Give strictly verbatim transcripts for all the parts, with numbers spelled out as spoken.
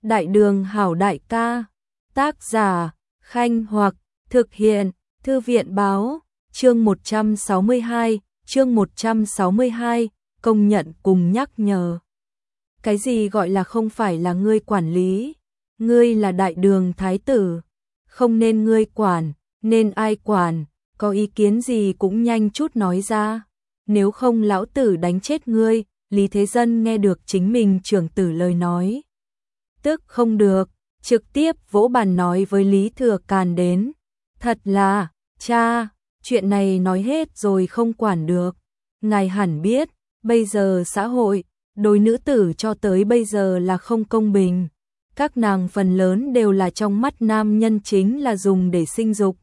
Đại đường hảo đại ca. Tác giả, Khanh Hoặc, thực hiện, Thư viện báo, chương một trăm sáu mươi hai, chương một trăm sáu mươi hai, công nhận cùng nhắc nhở. Cái gì gọi là không phải là ngươi quản lý? Ngươi là đại đường thái tử, không nên ngươi quản, nên ai quản, có ý kiến gì cũng nhanh chút nói ra. Nếu không lão tử đánh chết ngươi. Lý Thế Dân nghe được chính mình trưởng tử lời nói. Tức không được, trực tiếp vỗ bàn nói với Lý Thừa Càn đến. Thật là, cha, chuyện này nói hết rồi không quản được. Ngài hẳn biết, bây giờ xã hội, đối nữ tử cho tới bây giờ là không công bình. Các nàng phần lớn đều là trong mắt nam nhân chính là dùng để sinh dục.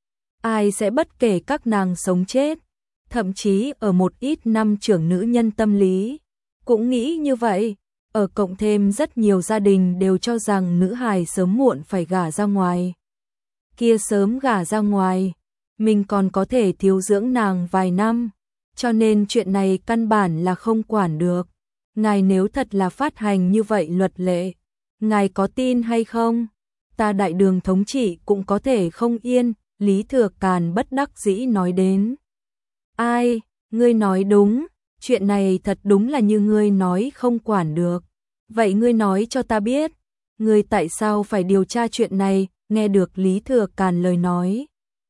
Ai sẽ bất kể các nàng sống chết, thậm chí ở một ít năm trưởng nữ nhân tâm lý, cũng nghĩ như vậy. Ở cộng thêm rất nhiều gia đình đều cho rằng nữ hài sớm muộn phải gả ra ngoài. Kia sớm gả ra ngoài, mình còn có thể thiếu dưỡng nàng vài năm, cho nên chuyện này căn bản là không quản được. Ngài nếu thật là phát hành như vậy luật lệ, ngài có tin hay không? Ta đại đường thống trị cũng có thể không yên, Lý Thừa Càn bất đắc dĩ nói đến. Ai, ngươi nói đúng, chuyện này thật đúng là như ngươi nói không quản được. Vậy ngươi nói cho ta biết, ngươi tại sao phải điều tra chuyện này? Nghe được Lý Thừa Càn lời nói,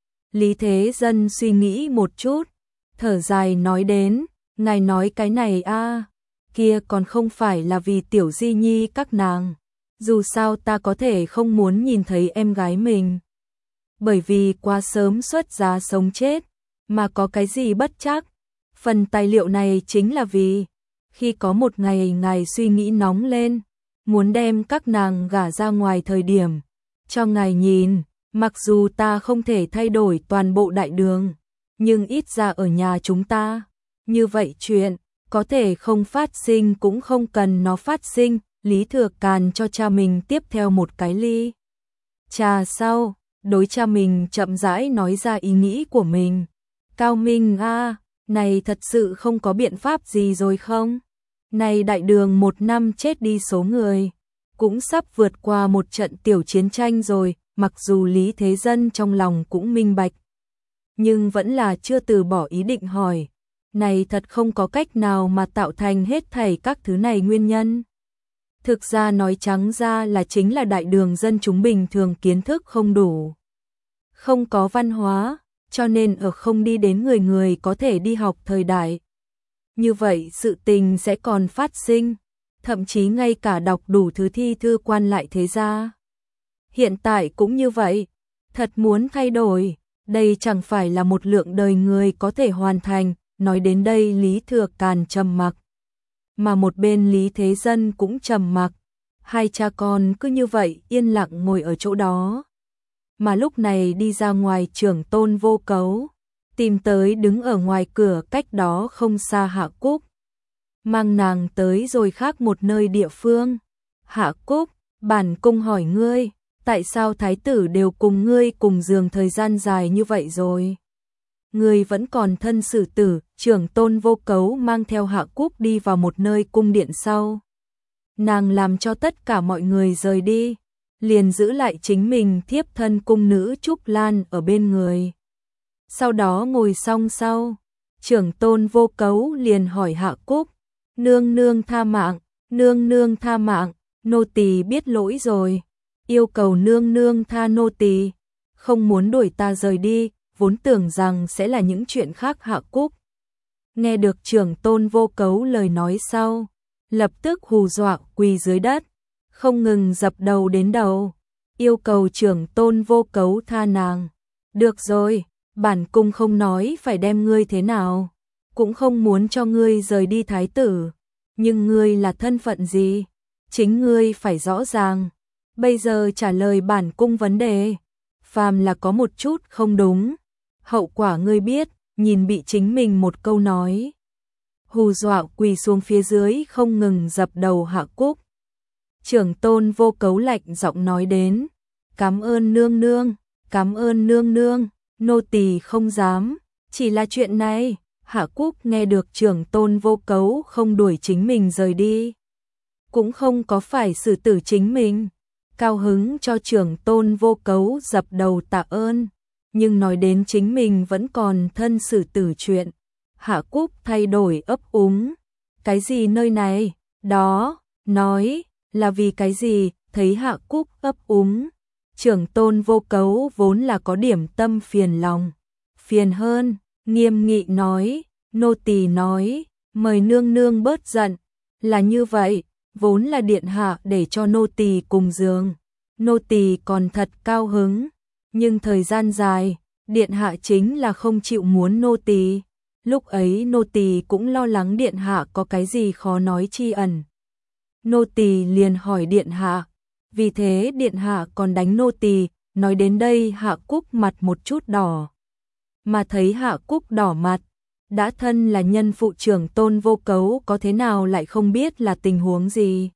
Lý Thế Dân suy nghĩ một chút, thở dài nói đến, ngài nói cái này a, à, kia còn không phải là vì tiểu di nhi các nàng. Dù sao ta có thể không muốn nhìn thấy em gái mình, bởi vì quá sớm xuất giá sống chết, mà có cái gì bất chắc. Phần tài liệu này chính là vì, khi có một ngày ngài suy nghĩ nóng lên, muốn đem các nàng gả ra ngoài thời điểm, cho ngài nhìn, mặc dù ta không thể thay đổi toàn bộ đại đường, nhưng ít ra ở nhà chúng ta, như vậy chuyện, có thể không phát sinh cũng không cần nó phát sinh. Lý Thừa Càn cho cha mình tiếp theo một cái ly trà sau, đối cha mình chậm rãi nói ra ý nghĩ của mình. Cao Minh a, à, này thật sự không có biện pháp gì rồi không? Này đại đường một năm chết đi số người, cũng sắp vượt qua một trận tiểu chiến tranh rồi, mặc dù Lý Thế Dân trong lòng cũng minh bạch, nhưng vẫn là chưa từ bỏ ý định hỏi. Này thật không có cách nào mà tạo thành hết thảy các thứ này nguyên nhân. Thực ra nói trắng ra là chính là đại đường dân chúng bình thường kiến thức không đủ, không có văn hóa, cho nên ở không đi đến người người có thể đi học thời đại. Như vậy sự tình sẽ còn phát sinh, thậm chí ngay cả đọc đủ thứ thi thư quan lại thế gia. Hiện tại cũng như vậy, thật muốn thay đổi, đây chẳng phải là một lượng đời người có thể hoàn thành. Nói đến đây Lý Thừa Càn trầm mặc, mà một bên Lý Thế Dân cũng trầm mặc, hai cha con cứ như vậy yên lặng ngồi ở chỗ đó. Mà lúc này đi ra ngoài Trưởng Tôn Vô Cấu, tìm tới đứng ở ngoài cửa cách đó không xa Hạ Cúc, mang nàng tới rồi khác một nơi địa phương. Hạ Cúc, bản cung hỏi ngươi, tại sao thái tử đều cùng ngươi cùng giường thời gian dài như vậy rồi? Ngươi vẫn còn thân xử tử. Trưởng Tôn Vô Cấu mang theo Hạ Cúc đi vào một nơi cung điện sau. Nàng làm cho tất cả mọi người rời đi, liền giữ lại chính mình thiếp thân cung nữ Trúc Lan ở bên người. Sau đó ngồi xong sau, Trưởng Tôn Vô Cấu liền hỏi Hạ Cúc, nương nương tha mạng, nương nương tha mạng, nô tỳ biết lỗi rồi, yêu cầu nương nương tha nô tỳ, không muốn đuổi ta rời đi, vốn tưởng rằng sẽ là những chuyện khác. Hạ Cúc nghe được Trưởng Tôn Vô Cấu lời nói sau, lập tức hù dọa quỳ dưới đất, không ngừng dập đầu đến đầu, yêu cầu Trưởng Tôn Vô Cấu tha nàng. Được rồi, bản cung không nói phải đem ngươi thế nào, cũng không muốn cho ngươi rời đi thái tử, nhưng ngươi là thân phận gì? Chính ngươi phải rõ ràng. Bây giờ trả lời bản cung vấn đề, phàm là có một chút không đúng, hậu quả ngươi biết. Nhìn bị chính mình một câu nói hù dọa quỳ xuống phía dưới không ngừng dập đầu Hạ Cúc, Trưởng Tôn Vô Cấu lạnh giọng nói đến, cảm ơn nương nương, cảm ơn nương nương, nô tỳ không dám, chỉ là chuyện này. Hạ Cúc nghe được Trưởng Tôn Vô Cấu không đuổi chính mình rời đi, cũng không có phải xử tử chính mình. Cao hứng cho trưởng tôn Vô Cấu dập đầu tạ ơn, nhưng nói đến chính mình vẫn còn thân xử tử chuyện. Hạ Cúc thay đổi ấp úng. Cái gì nơi này? Đó, nói, là vì cái gì? Thấy Hạ Cúc ấp úng. Trưởng tôn Vô Cấu vốn là có điểm tâm phiền lòng. Phiền hơn, nghiêm nghị nói, nô tỳ nói, mời nương nương bớt giận. Là như vậy, vốn là điện hạ để cho nô tỳ cùng giường. Nô tỳ còn thật cao hứng, nhưng thời gian dài, điện hạ chính là không chịu muốn nô tỳ. Lúc ấy nô tỳ cũng lo lắng điện hạ có cái gì khó nói chi ẩn. Nô tỳ liền hỏi điện hạ, vì thế điện hạ còn đánh nô tỳ. Nói đến đây Hạ Cúc mặt một chút đỏ. Mà thấy Hạ Cúc đỏ mặt, đã thân là nhân phụ trưởng tôn Vô Cấu có thế nào lại không biết là tình huống gì.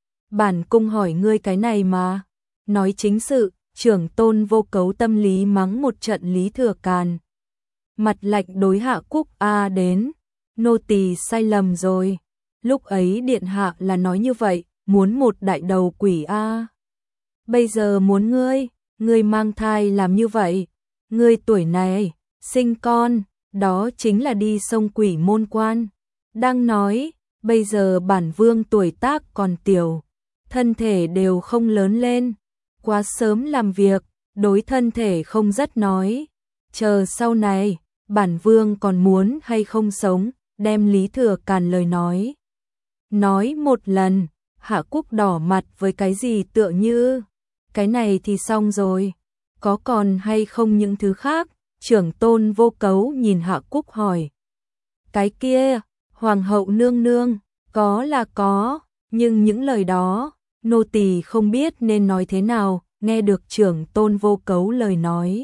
Bản cung hỏi ngươi cái này mà. Nói chính sự, trưởng tôn Vô Cấu tâm lý mắng một trận Lý Thừa Càn. Mặt lạnh đối Hạ Cúc a đến, nô tỳ sai lầm rồi. Lúc ấy điện hạ là nói như vậy, muốn một đại đầu quỷ a. Bây giờ muốn ngươi, ngươi mang thai làm như vậy, ngươi tuổi này, sinh con, đó chính là đi sông quỷ môn quan. Đang nói, bây giờ bản vương tuổi tác còn tiểu, thân thể đều không lớn lên, quá sớm làm việc, đối thân thể không rất nói. Chờ sau này, bản vương còn muốn hay không sống, đem Lý Thừa Càn lời nói. Nói một lần, Hạ Cúc đỏ mặt với cái gì tựa như, cái này thì xong rồi, có còn hay không những thứ khác, trưởng tôn Vô Cấu nhìn Hạ Cúc hỏi. Cái kia, hoàng hậu nương nương, có là có, nhưng những lời đó, nô tỳ không biết nên nói thế nào, nghe được trưởng tôn Vô Cấu lời nói.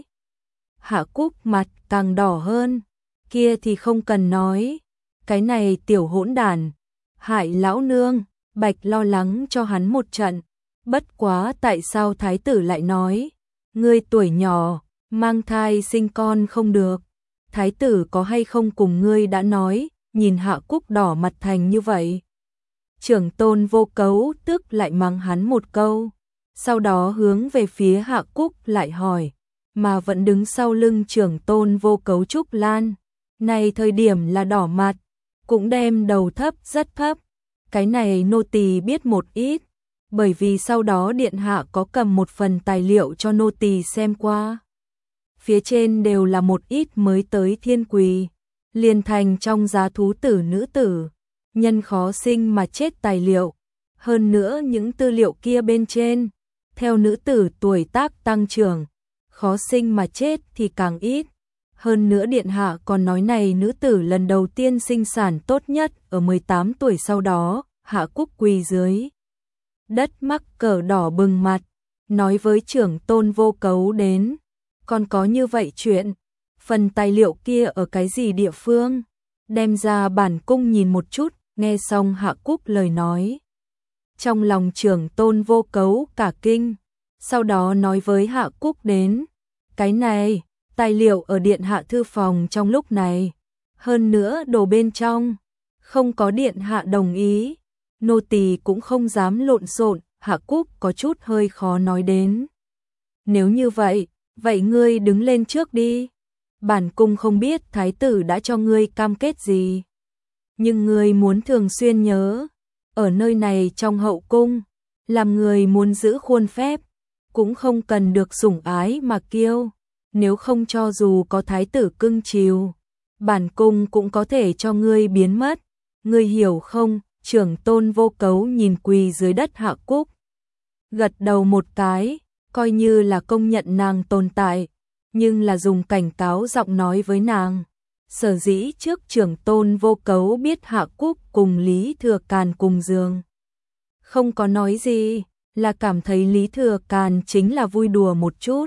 Hạ Cúc mặt càng đỏ hơn, kia thì không cần nói, cái này tiểu hỗn đản, hại lão nương. Bạch lo lắng cho hắn một trận, bất quá tại sao thái tử lại nói, ngươi tuổi nhỏ, mang thai sinh con không được, thái tử có hay không cùng ngươi đã nói, nhìn Hạ Cúc đỏ mặt thành như vậy. Trưởng tôn Vô Cấu tức lại mắng hắn một câu, sau đó hướng về phía Hạ Cúc lại hỏi, mà vẫn đứng sau lưng trưởng tôn Vô Cấu Trúc Lan, này thời điểm là đỏ mặt, cũng đem đầu thấp rất thấp. Cái này nô tỳ biết một ít, bởi vì sau đó điện hạ có cầm một phần tài liệu cho nô tỳ xem qua. Phía trên đều là một ít mới tới thiên quỳ, liền thành trong giá thú tử nữ tử, nhân khó sinh mà chết tài liệu. Hơn nữa những tư liệu kia bên trên, theo nữ tử tuổi tác tăng trưởng, khó sinh mà chết thì càng ít. Hơn nữa điện hạ còn nói này nữ tử lần đầu tiên sinh sản tốt nhất ở mười tám tuổi, sau đó Hạ Cúc quỳ dưới đất mắc cờ đỏ bừng mặt, nói với trưởng tôn Vô Cấu đến, còn có như vậy chuyện, phần tài liệu kia ở cái gì địa phương, đem ra bản cung nhìn một chút. Nghe xong Hạ Cúc lời nói, trong lòng trưởng tôn Vô Cấu cả kinh, sau đó nói với Hạ Cúc đến, cái này tài liệu ở điện hạ thư phòng trong lúc này, hơn nữa đồ bên trong không có điện hạ đồng ý, nô tỳ cũng không dám lộn xộn. Hạ Cúc có chút hơi khó nói đến. Nếu như vậy, vậy ngươi đứng lên trước đi. Bản cung không biết thái tử đã cho ngươi cam kết gì, nhưng ngươi muốn thường xuyên nhớ, ở nơi này trong hậu cung, làm người muốn giữ khuôn phép, cũng không cần được sủng ái mà kiêu. Nếu không cho dù có thái tử cưng chiều, bản cung cũng có thể cho ngươi biến mất. Ngươi hiểu không? Trưởng tôn Vô Cấu nhìn quỳ dưới đất Hạ Cúc, gật đầu một cái, coi như là công nhận nàng tồn tại, nhưng là dùng cảnh cáo giọng nói với nàng. Sở dĩ trước trưởng tôn Vô Cấu biết Hạ Cúc cùng Lý Thừa Càn cùng giường, không có nói gì, là cảm thấy Lý Thừa Càn chính là vui đùa một chút.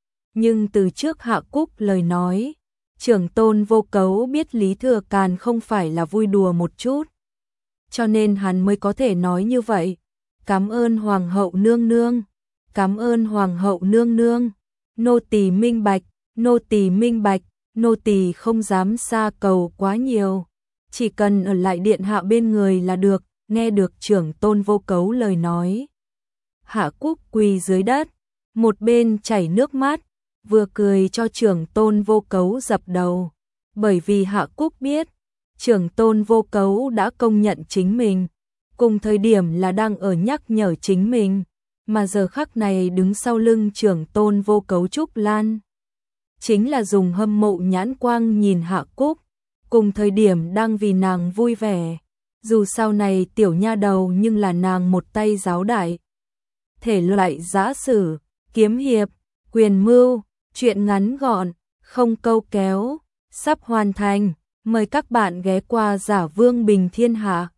Nhưng từ trước Hạ Cúc lời nói, trưởng tôn Vô Cấu biết Lý Thừa Càn không phải là vui đùa một chút, cho nên hắn mới có thể nói như vậy. Cảm ơn hoàng hậu nương nương, cảm ơn hoàng hậu nương nương, nô tỳ minh bạch, nô tỳ minh bạch, nô tỳ không dám xa cầu quá nhiều, chỉ cần ở lại điện hạ bên người là được. nghe được trưởng tôn Vô Cấu lời nói. Hạ Cúc quỳ dưới đất, một bên chảy nước mắt, vừa cười cho trưởng tôn Vô Cấu dập đầu, bởi vì Hạ Cúc biết, trưởng tôn Vô Cấu đã công nhận chính mình, cùng thời điểm là đang ở nhắc nhở chính mình, mà giờ khắc này đứng sau lưng trưởng tôn Vô Cấu Trúc Lan. Chính là dùng hâm mộ nhãn quang nhìn Hạ Cúc, cùng thời điểm đang vì nàng vui vẻ, dù sau này tiểu nha đầu nhưng là nàng một tay giáo đại. Thể loại giã sử, kiếm hiệp, quyền mưu, truyện ngắn gọn, không câu kéo, sắp hoàn thành, mời các bạn ghé qua Giả Vương Bình Thiên Hạ.